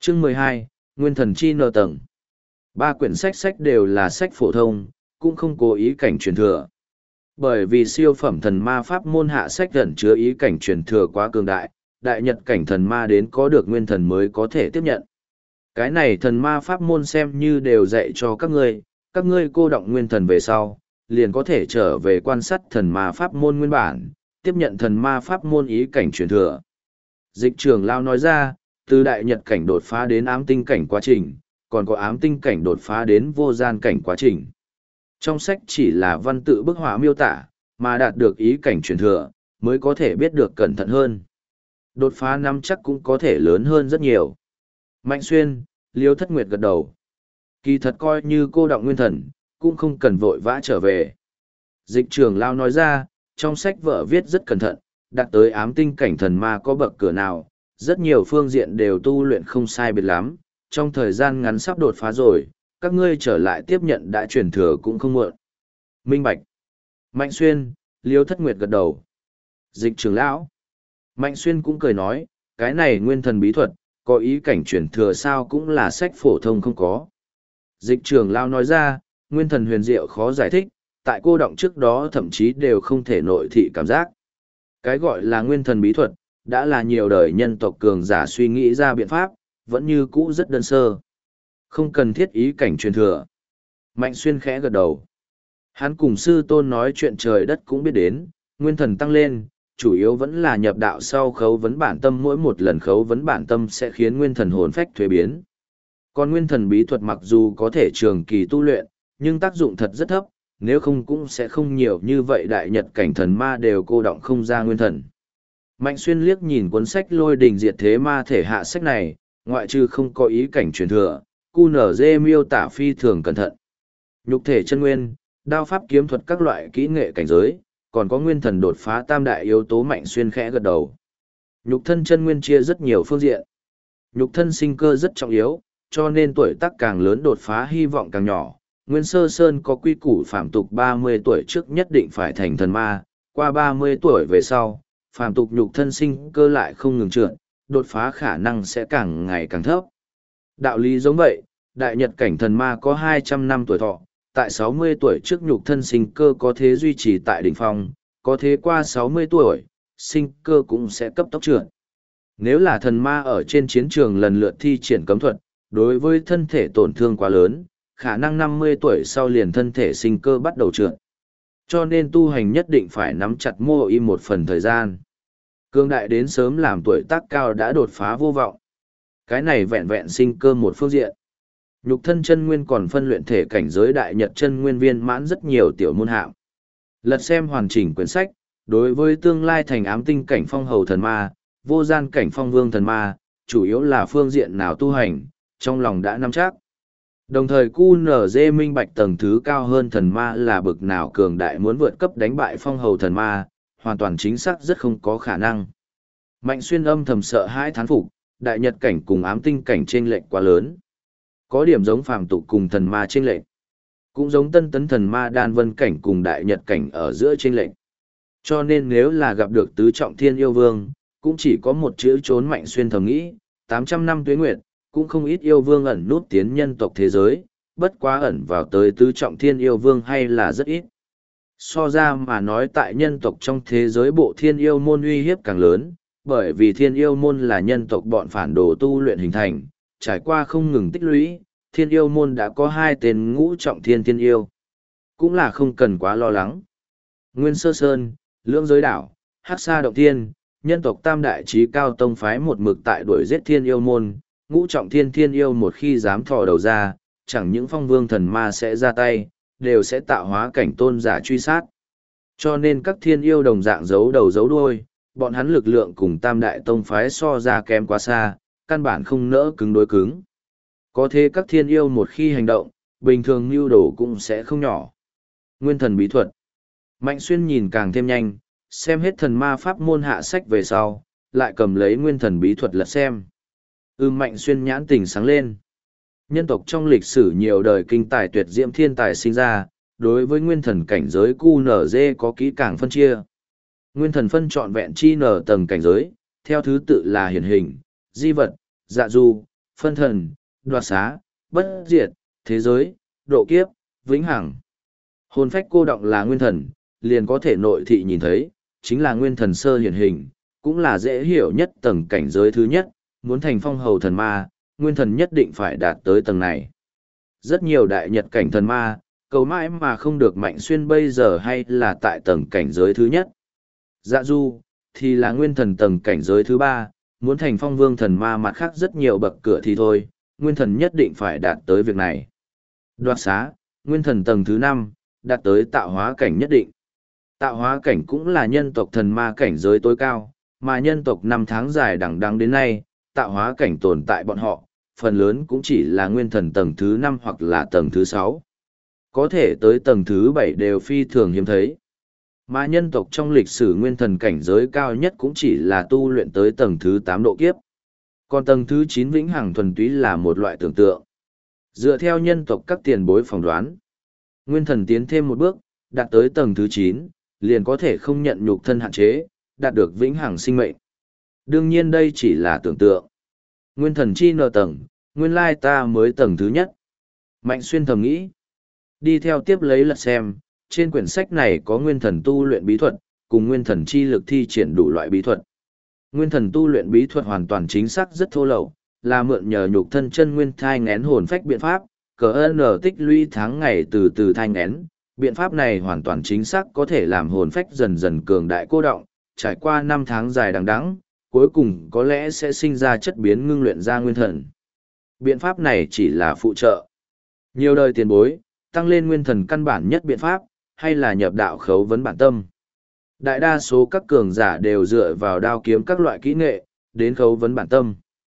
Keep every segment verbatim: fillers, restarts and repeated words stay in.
Chương mười hai, Nguyên thần chi nợ tầng. Ba quyển sách sách đều là sách phổ thông, cũng không cố ý cảnh truyền thừa. Bởi vì siêu phẩm thần ma pháp môn hạ sách gần chứa ý cảnh truyền thừa quá cường đại, đại nhật cảnh thần ma đến có được nguyên thần mới có thể tiếp nhận. Cái này thần ma pháp môn xem như đều dạy cho các ngươi, các ngươi cô động nguyên thần về sau, liền có thể trở về quan sát thần ma pháp môn nguyên bản, tiếp nhận thần ma pháp môn ý cảnh truyền thừa. Dịch trưởng Lao nói ra, từ đại nhật cảnh đột phá đến ám tinh cảnh quá trình, còn có ám tinh cảnh đột phá đến vô gian cảnh quá trình. Trong sách chỉ là văn tự bức họa miêu tả, mà đạt được ý cảnh truyền thừa, mới có thể biết được cẩn thận hơn. Đột phá năm chắc cũng có thể lớn hơn rất nhiều. Mạnh Xuyên, Liêu Thất Nguyệt gật đầu. Kỳ thật coi như cô động nguyên thần, cũng không cần vội vã trở về. Dịch trưởng Lao nói ra, trong sách vợ viết rất cẩn thận, đạt tới ám tinh cảnh thần ma có bậc cửa nào, rất nhiều phương diện đều tu luyện không sai biệt lắm, trong thời gian ngắn sắp đột phá rồi, các ngươi trở lại tiếp nhận đã truyền thừa cũng không muộn. Minh Bạch. Mạnh Xuyên, Liêu Thất Nguyệt gật đầu. Dịch trưởng Lão. Mạnh Xuyên cũng cười nói, cái này nguyên thần bí thuật, có ý cảnh truyền thừa sao cũng là sách phổ thông không có. Dịch trưởng Lão nói ra, nguyên thần huyền diệu khó giải thích, tại cô động trước đó thậm chí đều không thể nội thị cảm giác. Cái gọi là nguyên thần bí thuật, đã là nhiều đời nhân tộc cường giả suy nghĩ ra biện pháp, vẫn như cũ rất đơn sơ. Không cần thiết ý cảnh truyền thừa. Mạnh Xuyên khẽ gật đầu. Hắn cùng sư tôn nói chuyện trời đất cũng biết đến, nguyên thần tăng lên, chủ yếu vẫn là nhập đạo sau khấu vấn bản tâm, mỗi một lần khấu vấn bản tâm sẽ khiến nguyên thần hồn phách thuế biến. Còn nguyên thần bí thuật mặc dù có thể trường kỳ tu luyện, nhưng tác dụng thật rất thấp, nếu không cũng sẽ không nhiều như vậy đại nhật cảnh thần ma đều cô động không ra nguyên thần. Mạnh Xuyên liếc nhìn cuốn sách Lôi Đình Diệt Thế Ma Thể hạ sách này, ngoại trừ không có ý cảnh truyền thừa, cu nở dê miêu tả phi thường cẩn thận. Nhục thể chân nguyên, đao pháp kiếm thuật các loại kỹ nghệ cảnh giới, còn có nguyên thần đột phá tam đại yếu tố. Mạnh Xuyên khẽ gật đầu. Nhục thân chân nguyên chia rất nhiều phương diện. Nhục thân sinh cơ rất trọng yếu, cho nên tuổi tác càng lớn đột phá hy vọng càng nhỏ. Nguyên Sơ Sơn có quy củ phạm tục ba mươi tuổi trước nhất định phải thành thần ma, qua ba mươi tuổi về sau, phạm tục nhục thân sinh cơ lại không ngừng trượt, đột phá khả năng sẽ càng ngày càng thấp. Đạo lý giống vậy, đại nhật cảnh thần ma có hai trăm năm tuổi thọ, tại sáu mươi tuổi trước nhục thân sinh cơ có thế duy trì tại đỉnh phong, có thế qua sáu mươi tuổi, sinh cơ cũng sẽ cấp tốc trượt. Nếu là thần ma ở trên chiến trường lần lượt thi triển cấm thuật, đối với thân thể tổn thương quá lớn, khả năng năm mươi tuổi sau liền thân thể sinh cơ bắt đầu trượt. Cho nên tu hành nhất định phải nắm chặt mô y một phần thời gian. Cương đại đến sớm làm tuổi tác cao đã đột phá vô vọng. Cái này vẹn vẹn sinh cơ một phương diện. Nhục thân chân nguyên còn phân luyện thể cảnh giới đại nhật chân nguyên viên mãn rất nhiều tiểu môn hạng. Lật xem hoàn chỉnh quyển sách, đối với tương lai thành ám tinh cảnh phong hầu thần ma, vô gian cảnh phong vương thần ma, chủ yếu là phương diện nào tu hành, trong lòng đã nắm chắc. Đồng thời cu nở dê minh bạch tầng thứ cao hơn thần ma là bực nào cường đại muốn vượt cấp đánh bại phong hầu thần ma, hoàn toàn chính xác rất không có khả năng. Mạnh Xuyên âm thầm sợ hãi thán phục, đại nhật cảnh cùng ám tinh cảnh chênh lệch quá lớn. Có điểm giống phàm tục cùng thần ma chênh lệch, cũng giống tân tấn thần ma đan vân cảnh cùng đại nhật cảnh ở giữa chênh lệch. Cho nên nếu là gặp được tứ trọng thiên yêu vương, cũng chỉ có một chữ trốn. Mạnh Xuyên thầm nghĩ, tám trăm năm tuế nguyệt, cũng không ít yêu vương ẩn nút tiến nhân tộc thế giới, bất quá ẩn vào tới tứ trọng thiên yêu vương hay là rất ít. So ra mà nói tại nhân tộc trong thế giới bộ thiên yêu môn uy hiếp càng lớn, bởi vì thiên yêu môn là nhân tộc bọn phản đồ tu luyện hình thành, trải qua không ngừng tích lũy, thiên yêu môn đã có hai tên ngũ trọng thiên thiên yêu. Cũng là không cần quá lo lắng. Nguyên Sơ Sơn, Lưỡng Giới Đảo, Hắc Sa Động Thiên, nhân tộc tam đại trí cao tông phái một mực tại đuổi giết thiên yêu môn, ngũ trọng thiên thiên yêu một khi dám thò đầu ra, chẳng những phong vương thần ma sẽ ra tay, đều sẽ tạo hóa cảnh tôn giả truy sát. Cho nên các thiên yêu đồng dạng giấu đầu giấu đuôi, bọn hắn lực lượng cùng tam đại tông phái so ra kém quá xa, căn bản không nỡ cứng đối cứng. Có thế các thiên yêu một khi hành động, bình thường mưu đồ cũng sẽ không nhỏ. Nguyên thần bí thuật. Mạnh Xuyên nhìn càng thêm nhanh, xem hết thần ma pháp môn hạ sách về sau, lại cầm lấy nguyên thần bí thuật lật xem. Ư Mạnh Xuyên nhãn tình sáng lên. Nhân tộc trong lịch sử nhiều đời kinh tài tuyệt diễm thiên tài sinh ra, đối với nguyên thần cảnh giới cu nở dê có kỹ càng phân chia. Nguyên thần phân trọn vẹn chi nở tầng cảnh giới, theo thứ tự là hiển hình, di vật, dạ du, phân thần, đoạt xá, bất diệt, thế giới, độ kiếp, vĩnh hằng. Hồn phách cô đọng là nguyên thần, liền có thể nội thị nhìn thấy, chính là nguyên thần sơ hiển hình, cũng là dễ hiểu nhất tầng cảnh giới thứ nhất, muốn thành phong hầu thần ma, nguyên thần nhất định phải đạt tới tầng này. Rất nhiều đại nhật cảnh thần ma, cầu mãi mà không được Mạnh Xuyên bây giờ hay là tại tầng cảnh giới thứ nhất. Dạ du, thì là nguyên thần tầng cảnh giới thứ ba, muốn thành phong vương thần ma mặt khác rất nhiều bậc cửa thì thôi, nguyên thần nhất định phải đạt tới việc này. Đoạt xá, nguyên thần tầng thứ năm, đạt tới tạo hóa cảnh nhất định. Tạo hóa cảnh cũng là nhân tộc thần ma cảnh giới tối cao, mà nhân tộc năm tháng dài đằng đẵng đến nay, tạo hóa cảnh tồn tại bọn họ, phần lớn cũng chỉ là nguyên thần tầng thứ năm hoặc là tầng thứ sáu. Có thể tới tầng thứ bảy đều phi thường hiếm thấy. Mà nhân tộc trong lịch sử nguyên thần cảnh giới cao nhất cũng chỉ là tu luyện tới tầng thứ tám độ kiếp. Còn tầng thứ chín vĩnh hằng thuần túy là một loại tưởng tượng. Dựa theo nhân tộc các tiền bối phỏng đoán, nguyên thần tiến thêm một bước, đạt tới tầng thứ chín, liền có thể không nhận nhục thân hạn chế, đạt được vĩnh hằng sinh mệnh. Đương nhiên đây chỉ là tưởng tượng. Nguyên thần chi nợ tầng, nguyên lai ta mới tầng thứ nhất. Mạnh Xuyên thầm nghĩ. Đi theo tiếp lấy lật xem, trên quyển sách này có nguyên thần tu luyện bí thuật, cùng nguyên thần chi lực thi triển đủ loại bí thuật. Nguyên thần tu luyện bí thuật hoàn toàn chính xác rất thô lậu, là mượn nhờ nhục thân chân nguyên thai ngén hồn phách biện pháp, cờ ơn tích lũy tháng ngày từ từ thai ngén. Biện pháp này hoàn toàn chính xác có thể làm hồn phách dần dần cường đại cô động, trải qua năm tháng dài đằng đẵng, cuối cùng có lẽ sẽ sinh ra chất biến ngưng luyện ra nguyên thần. Biện pháp này chỉ là phụ trợ. Nhiều đời tiền bối, tăng lên nguyên thần căn bản nhất biện pháp, hay là nhập đạo khấu vấn bản tâm. Đại đa số các cường giả đều dựa vào đao kiếm các loại kỹ nghệ, đến khấu vấn bản tâm.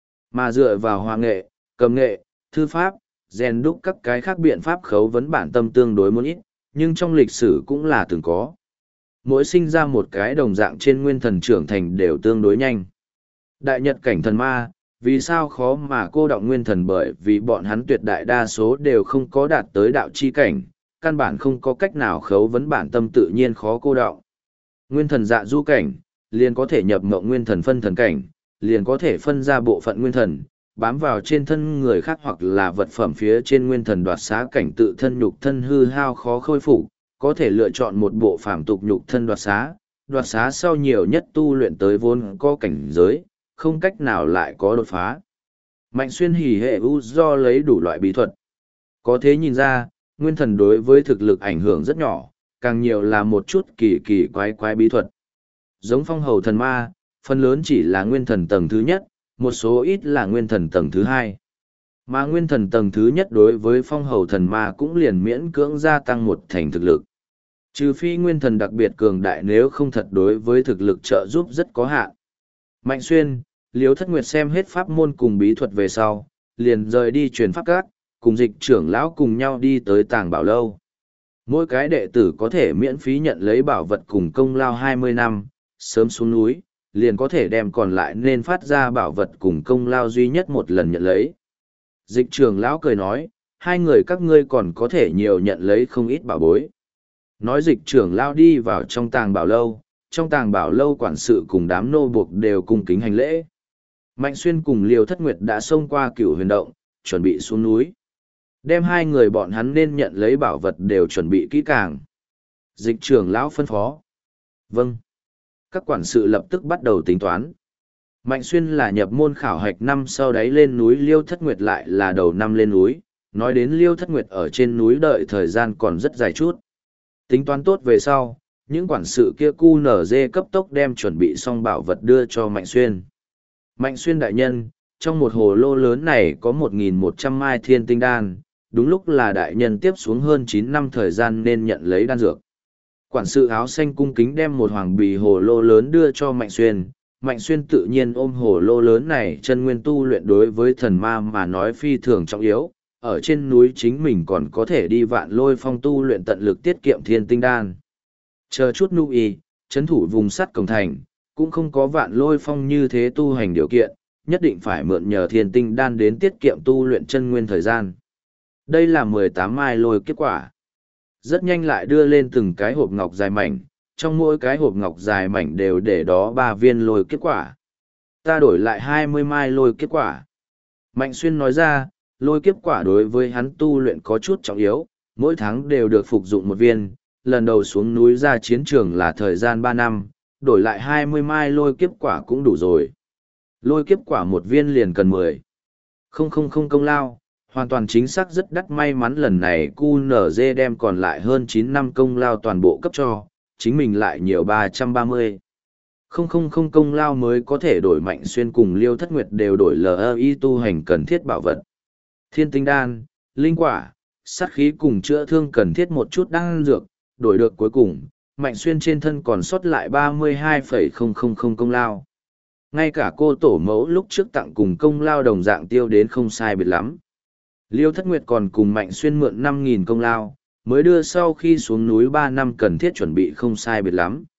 Mà dựa vào hòa nghệ, cầm nghệ, thư pháp, rèn đúc các cái khác biện pháp khấu vấn bản tâm tương đối muốn ít, nhưng trong lịch sử cũng là từng có. Mỗi sinh ra một cái đồng dạng trên nguyên thần trưởng thành đều tương đối nhanh. Đại nhật cảnh thần ma, vì sao khó mà cô đọng nguyên thần, bởi vì bọn hắn tuyệt đại đa số đều không có đạt tới đạo chi cảnh, căn bản không có cách nào khấu vấn bản tâm tự nhiên khó cô đọng. Nguyên thần dạ du cảnh, liền có thể nhập mộng nguyên thần phân thần cảnh, liền có thể phân ra bộ phận nguyên thần, bám vào trên thân người khác hoặc là vật phẩm phía trên nguyên thần đoạt xá cảnh tự thân nhục thân hư hao khó khôi phục, có thể lựa chọn một bộ phàm tục nhục thân đoạt xá, đoạt xá sau nhiều nhất tu luyện tới vốn có cảnh giới, không cách nào lại có đột phá. Mạnh Xuyên hỉ hệ u do lấy đủ loại bí thuật. Có thế nhìn ra, nguyên thần đối với thực lực ảnh hưởng rất nhỏ, càng nhiều là một chút kỳ kỳ quái quái bí thuật. Giống phong hầu thần ma, phần lớn chỉ là nguyên thần tầng thứ nhất, một số ít là nguyên thần tầng thứ hai. Mà nguyên thần tầng thứ nhất đối với phong hầu thần ma cũng liền miễn cưỡng gia tăng một thành thực lực. Trừ phi nguyên thần đặc biệt cường đại, nếu không thật đối với thực lực trợ giúp rất có hạn. Mạnh Xuyên, Liếu Thất Nguyệt xem hết pháp môn cùng bí thuật về sau, liền rời đi truyền pháp các, cùng dịch trưởng lão cùng nhau đi tới tàng bảo lâu. Mỗi cái đệ tử có thể miễn phí nhận lấy bảo vật cùng công lao hai mươi năm, sớm xuống núi, liền có thể đem còn lại nên phát ra bảo vật cùng công lao duy nhất một lần nhận lấy. Dịch trưởng lão cười nói, hai người các ngươi còn có thể nhiều nhận lấy không ít bảo bối. Nói dịch trưởng lão đi vào trong tàng bảo lâu, trong tàng bảo lâu quản sự cùng đám nô buộc đều cung kính hành lễ. Mạnh Xuyên cùng Liêu Thất Nguyệt đã xông qua Cửu Huyền Động, chuẩn bị xuống núi. Đem hai người bọn hắn nên nhận lấy bảo vật đều chuẩn bị kỹ càng. Dịch trưởng lão phân phó. Vâng. Các quản sự lập tức bắt đầu tính toán. Mạnh Xuyên là nhập môn khảo hạch năm sau đấy lên núi, Liêu Thất Nguyệt lại là đầu năm lên núi. Nói đến Liêu Thất Nguyệt ở trên núi đợi thời gian còn rất dài chút. Tính toán tốt về sau, những quản sự kia cu nở dê cấp tốc đem chuẩn bị xong bảo vật đưa cho Mạnh Xuyên. Mạnh Xuyên đại nhân, trong một hồ lô lớn này có một nghìn một trăm mai thiên tinh đan, đúng lúc là đại nhân tiếp xuống hơn chín năm thời gian nên nhận lấy đan dược. Quản sự áo xanh cung kính đem một hoàng bì hồ lô lớn đưa cho Mạnh Xuyên. Mạnh Xuyên tự nhiên ôm hồ lô lớn này, chân nguyên tu luyện đối với thần ma mà nói phi thường trọng yếu. Ở trên núi chính mình còn có thể đi vạn lôi phong tu luyện tận lực tiết kiệm thiên tinh đan. Chờ chút nu y, chấn thủ vùng sắt cổng thành, cũng không có vạn lôi phong như thế tu hành điều kiện, nhất định phải mượn nhờ thiên tinh đan đến tiết kiệm tu luyện chân nguyên thời gian. Đây là mười tám mai lôi kết quả. Rất nhanh lại đưa lên từng cái hộp ngọc dài mảnh, trong mỗi cái hộp ngọc dài mảnh đều để đó ba viên lôi kết quả. Ta đổi lại hai mươi mai lôi kết quả. Mạnh Xuyên nói ra, lôi kiếp quả đối với hắn tu luyện có chút trọng yếu, mỗi tháng đều được phục dụng một viên, lần đầu xuống núi ra chiến trường là thời gian ba năm, đổi lại hai mươi mai lôi kiếp quả cũng đủ rồi. Lôi kiếp quả một viên liền cần mười. Không không không công lao, hoàn toàn chính xác rất đắt, may mắn lần này cu nở dê đem còn lại hơn chín năm công lao toàn bộ cấp cho, chính mình lại nhiều ba trăm ba mươi. Không không không công lao mới có thể đổi Mạnh Xuyên cùng Liêu Thất Nguyệt đều đổi lờ ơ i tu hành cần thiết bảo vật. Thiên tinh đan, linh quả, sát khí cùng chữa thương cần thiết một chút đan dược, đổi được cuối cùng, Mạnh Xuyên trên thân còn sót lại ba mươi hai phẩy không không không công lao. Ngay cả cô tổ mẫu lúc trước tặng cùng công lao đồng dạng tiêu đến không sai biệt lắm. Liêu Thất Nguyệt còn cùng Mạnh Xuyên mượn năm nghìn công lao, mới đưa sau khi xuống núi ba năm cần thiết chuẩn bị không sai biệt lắm.